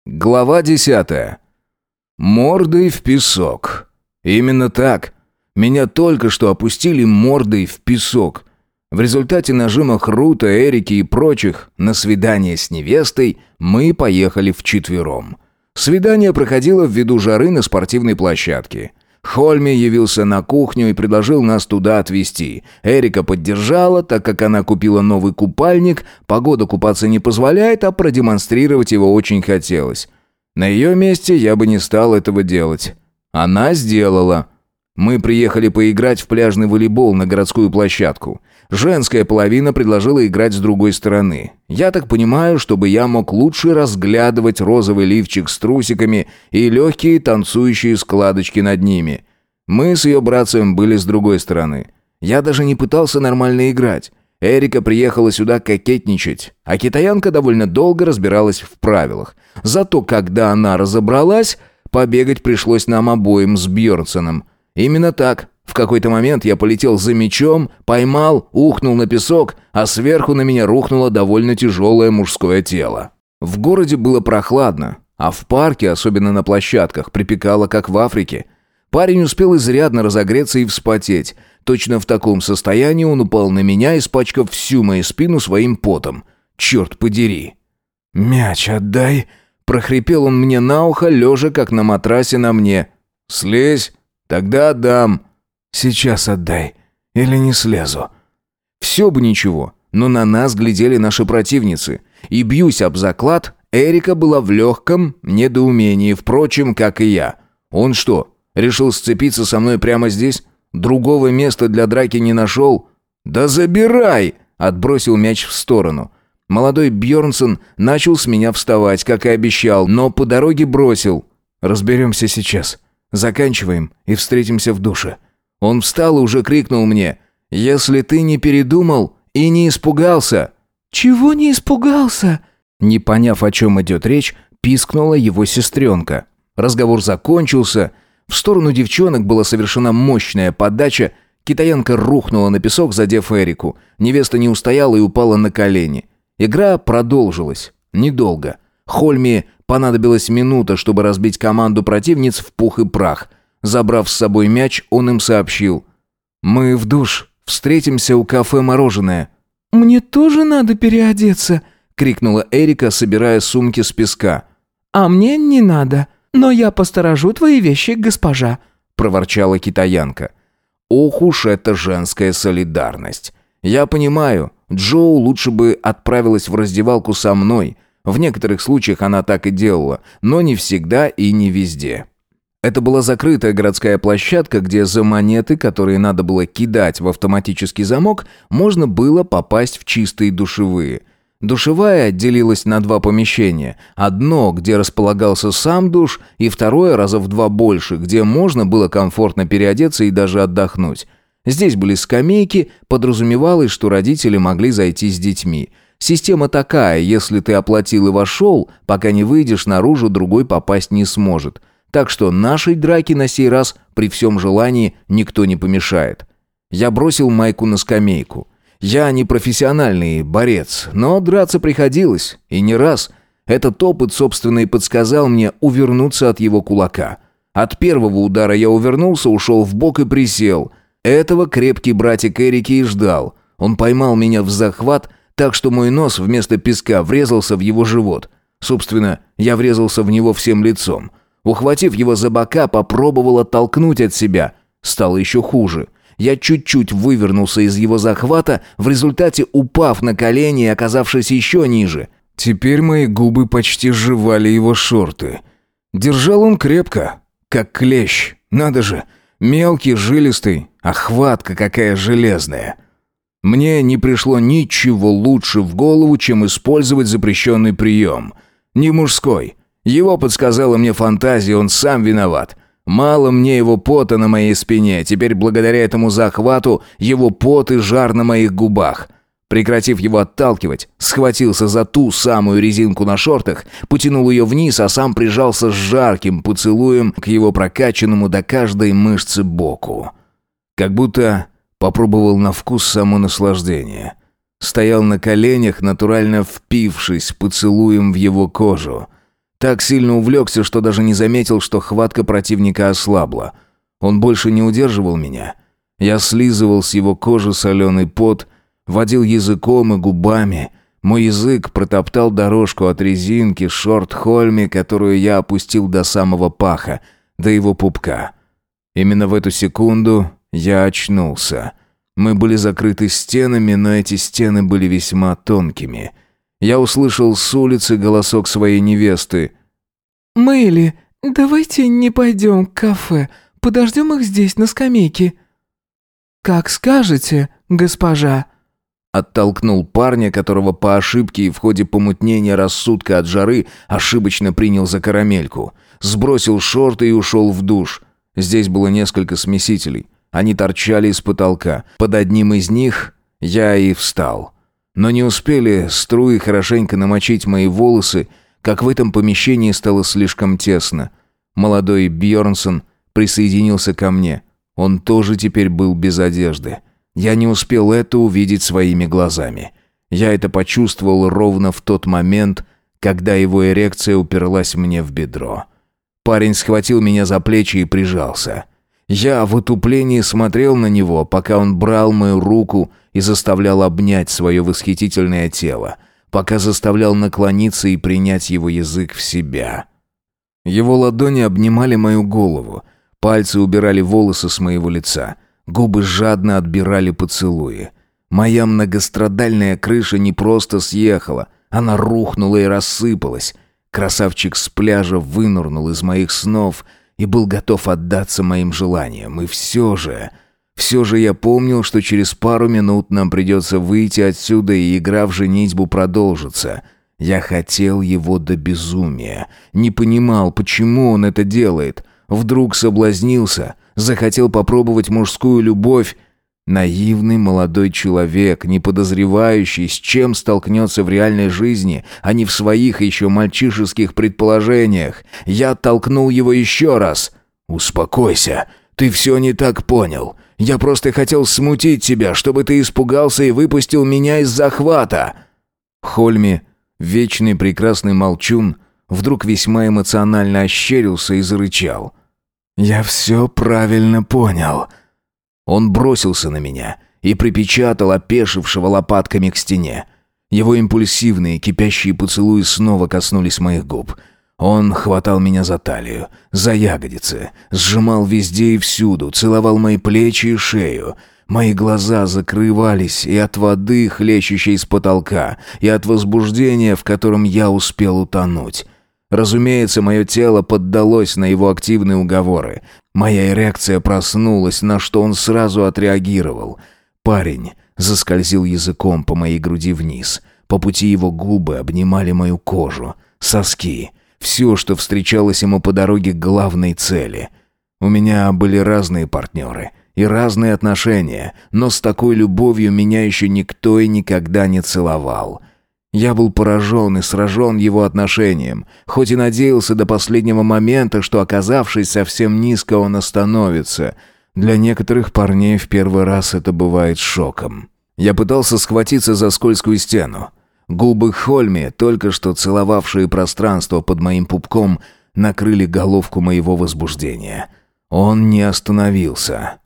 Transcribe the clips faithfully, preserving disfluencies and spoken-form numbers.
Глава десятая. Мордой в песок. Именно так. Меня только что опустили мордой в песок. В результате нажима Хрута, Эрики и прочих на свидание с невестой мы поехали вчетвером. Свидание проходило ввиду жары на спортивной площадке. Хольми явился на кухню и предложил нас туда отвезти. Эрика поддержала, так как она купила новый купальник, погода купаться не позволяет, а продемонстрировать его очень хотелось. На ее месте я бы не стал этого делать. Она сделала. Мы приехали поиграть в пляжный волейбол на городскую площадку. Женская половина предложила играть с другой стороны. Я так понимаю, чтобы я мог лучше разглядывать розовый лифчик с трусиками и легкие танцующие складочки над ними. Мы с ее братцем были с другой стороны. Я даже не пытался нормально играть. Эрика приехала сюда кокетничать, а китаянка довольно долго разбиралась в правилах. Зато когда она разобралась, побегать пришлось нам обоим с Бьернсоном. Именно так. В какой-то момент я полетел за мячом, поймал, ухнул на песок, а сверху на меня рухнуло довольно тяжелое мужское тело. В городе было прохладно, а в парке, особенно на площадках, припекало, как в Африке. Парень успел изрядно разогреться и вспотеть. Точно в таком состоянии он упал на меня, испачкав всю мою спину своим потом. Черт подери. «Мяч отдай!» – прохрипел он мне на ухо, лежа как на матрасе на мне. «Слезь, тогда отдам». «Сейчас отдай, или не слезу». Все бы ничего, но на нас глядели наши противницы. И бьюсь об заклад, Эрика была в легком недоумении, впрочем, как и я. Он что, решил сцепиться со мной прямо здесь? Другого места для драки не нашел? «Да забирай!» – отбросил мяч в сторону. Молодой Бьернсон начал с меня вставать, как и обещал, но по дороге бросил. «Разберемся сейчас. Заканчиваем и встретимся в душе». Он встал и уже крикнул мне: «Если ты не передумал и не испугался...» «Чего не испугался?» Не поняв, о чем идет речь, пискнула его сестренка. Разговор закончился. В сторону девчонок была совершена мощная подача. Китаянка рухнула на песок, задев Эрику. Невеста не устояла и упала на колени. Игра продолжилась. Недолго. Хольми понадобилась минута, чтобы разбить команду противниц в пух и прах. Забрав с собой мяч, он им сообщил: «Мы в душ. Встретимся у кафе «Мороженое». «Мне тоже надо переодеться», — крикнула Эрика, собирая сумки с песка. «А мне не надо, но я посторожу твои вещи, госпожа», — проворчала китаянка. «Ох уж эта женская солидарность. Я понимаю, Джоу лучше бы отправилась в раздевалку со мной. В некоторых случаях она так и делала, но не всегда и не везде». Это была закрытая городская площадка, где за монеты, которые надо было кидать в автоматический замок, можно было попасть в чистые душевые. Душевая делилась на два помещения. Одно, где располагался сам душ, и второе, раза в два больше, где можно было комфортно переодеться и даже отдохнуть. Здесь были скамейки, подразумевалось, что родители могли зайти с детьми. Система такая: если ты оплатил и вошел, пока не выйдешь наружу, другой попасть не сможет. Так что нашей драке на сей раз при всем желании никто не помешает. Я бросил майку на скамейку. Я не профессиональный борец, но драться приходилось, и не раз. Этот опыт, собственно, и подсказал мне увернуться от его кулака. От первого удара я увернулся, ушел вбок и присел. Этого крепкий братик Эрики и ждал. Он поймал меня в захват, так что мой нос вместо песка врезался в его живот. Собственно, я врезался в него всем лицом. Ухватив его за бока, попробовал оттолкнуть от себя. Стало еще хуже. Я чуть-чуть вывернулся из его захвата, в результате упав на колени и оказавшись еще ниже. Теперь мои губы почти сживали его шорты. Держал он крепко, как клещ. Надо же, мелкий, жилистый, а хватка какая железная. Мне не пришло ничего лучше в голову, чем использовать запрещенный прием. Не мужской. Его подсказала мне фантазия, он сам виноват. Мало мне его пота на моей спине, теперь благодаря этому захвату его пот и жар на моих губах. Прекратив его отталкивать, схватился за ту самую резинку на шортах, потянул ее вниз, а сам прижался с жарким поцелуем к его прокачанному до каждой мышцы боку. Как будто попробовал на вкус само наслаждение. Стоял на коленях, натурально впившись поцелуем в его кожу. Так сильно увлекся, что даже не заметил, что хватка противника ослабла. Он больше не удерживал меня. Я слизывал с его кожи соленый пот, водил языком и губами. Мой язык протоптал дорожку от резинки шорт-хольми, которую я опустил до самого паха, до его пупка. Именно в эту секунду я очнулся. Мы были закрыты стенами, но эти стены были весьма тонкими. Я услышал с улицы голосок своей невесты. «Мэйли, давайте не пойдем к кафе, подождем их здесь, на скамейке». «Как скажете, госпожа». Оттолкнул парня, которого по ошибке и в ходе помутнения рассудка от жары ошибочно принял за карамельку. Сбросил шорты и ушел в душ. Здесь было несколько смесителей. Они торчали из потолка. Под одним из них я и встал. Но не успели струи хорошенько намочить мои волосы, как в этом помещении стало слишком тесно. Молодой Бьернсон присоединился ко мне. Он тоже теперь был без одежды. Я не успел это увидеть своими глазами. Я это почувствовал ровно в тот момент, когда его эрекция уперлась мне в бедро. Парень схватил меня за плечи и прижался. Я в отуплении смотрел на него, пока он брал мою руку и заставлял обнять свое восхитительное тело, пока заставлял наклониться и принять его язык в себя. Его ладони обнимали мою голову, пальцы убирали волосы с моего лица, губы жадно отбирали поцелуи. Моя многострадальная крыша не просто съехала, она рухнула и рассыпалась. Красавчик с пляжа вынырнул из моих снов и был готов отдаться моим желаниям. И все же... Все же я помнил, что через пару минут нам придется выйти отсюда, и игра в женитьбу продолжится. Я хотел его до безумия. Не понимал, почему он это делает. Вдруг соблазнился, захотел попробовать мужскую любовь. Наивный молодой человек, не подозревающий, с чем столкнется в реальной жизни, а не в своих еще мальчишеских предположениях. Я оттолкнул его еще раз. «Успокойся, ты все не так понял. Я просто хотел смутить тебя, чтобы ты испугался и выпустил меня из захвата». Хольми, вечный прекрасный молчун, вдруг весьма эмоционально ощерился и зарычал. «Я все правильно понял». Он бросился на меня и припечатал опешившего лопатками к стене. Его импульсивные, кипящие поцелуи снова коснулись моих губ. Он хватал меня за талию, за ягодицы, сжимал везде и всюду, целовал мои плечи и шею. Мои глаза закрывались и от воды, хлещущей с потолка, и от возбуждения, в котором я успел утонуть. Разумеется, мое тело поддалось на его активные уговоры. Моя эрекция проснулась, на что он сразу отреагировал. Парень заскользил языком по моей груди вниз. По пути его губы обнимали мою кожу, соски, все, что встречалось ему по дороге к главной цели. У меня были разные партнеры и разные отношения, но с такой любовью меня еще никто и никогда не целовал. Я был поражен и сражен его отношением, хоть и надеялся до последнего момента, что, оказавшись совсем низко, он остановится. Для некоторых парней в первый раз это бывает шоком. Я пытался схватиться за скользкую стену. Губы Хольми, только что целовавшие пространство под моим пупком, накрыли головку моего возбуждения. Он не остановился.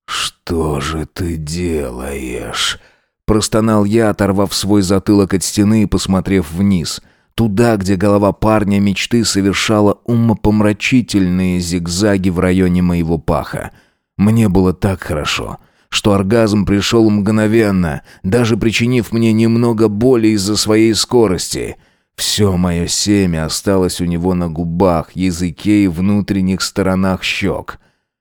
«Что же ты делаешь?» Простонал я, оторвав свой затылок от стены и посмотрев вниз, туда, где голова парня мечты совершала умопомрачительные зигзаги в районе моего паха. Мне было так хорошо, что оргазм пришел мгновенно, даже причинив мне немного боли из-за своей скорости. Все мое семя осталось у него на губах, языке и внутренних сторонах щек.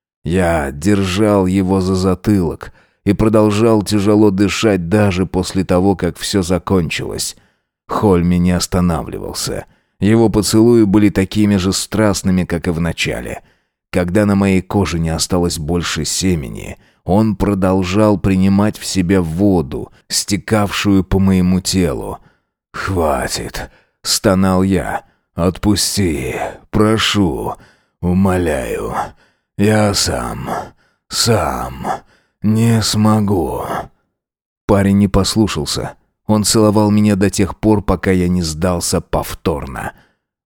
Я держал его за затылок и продолжал тяжело дышать даже после того, как все закончилось. Хольми не останавливался. Его поцелуи были такими же страстными, как и в начале. Когда на моей коже не осталось больше семени, он продолжал принимать в себя воду, стекавшую по моему телу. «Хватит!» — стонал я. «Отпусти, прошу, умоляю. Я сам, сам не смогу». Парень не послушался. Он целовал меня до тех пор, пока я не сдался повторно.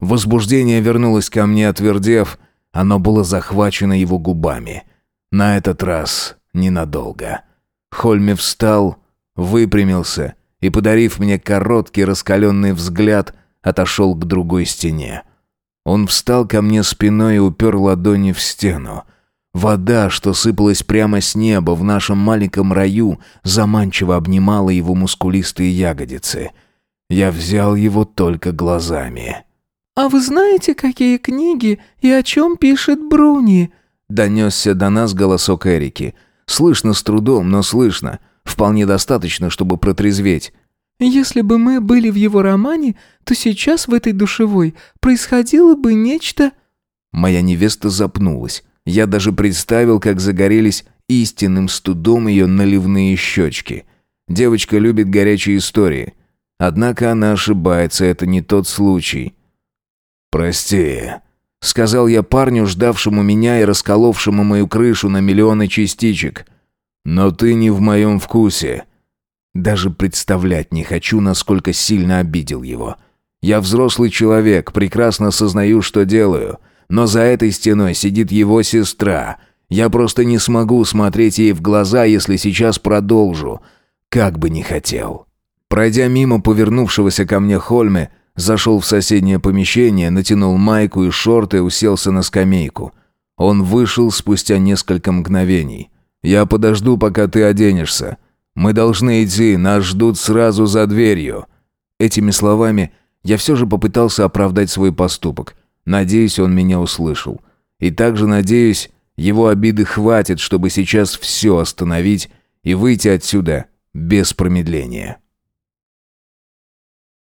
Возбуждение вернулось ко мне, отвердев, оно было захвачено его губами. На этот раз ненадолго. Хольме встал, выпрямился и, подарив мне короткий раскаленный взгляд, отошел к другой стене. Он встал ко мне спиной и упер ладони в стену. Вода, что сыпалась прямо с неба в нашем маленьком раю, заманчиво обнимала его мускулистые ягодицы. Я взял его только глазами. «А вы знаете, какие книги и о чем пишет Бруни?» Донесся до нас голосок Эрики. Слышно с трудом, но слышно. Вполне достаточно, чтобы протрезветь. «Если бы мы были в его романе, то сейчас в этой душевой происходило бы нечто...» Моя невеста запнулась. Я даже представил, как загорелись истинным студом ее наливные щечки. Девочка любит горячие истории. Однако она ошибается, это не тот случай. «Прости», — сказал я парню, ждавшему меня и расколовшему мою крышу на миллионы частичек. «Но ты не в моем вкусе». Даже представлять не хочу, насколько сильно обидел его. Я взрослый человек, прекрасно сознаю, что делаю. Но за этой стеной сидит его сестра. Я просто не смогу смотреть ей в глаза, если сейчас продолжу. Как бы ни хотел. Пройдя мимо повернувшегося ко мне Хольме, зашел в соседнее помещение, натянул майку и шорты и уселся на скамейку. Он вышел спустя несколько мгновений. «Я подожду, пока ты оденешься. Мы должны идти, нас ждут сразу за дверью». Этими словами я все же попытался оправдать свой поступок. Надеюсь, он меня услышал. И также надеюсь, его обиды хватит, чтобы сейчас все остановить и выйти отсюда без промедления.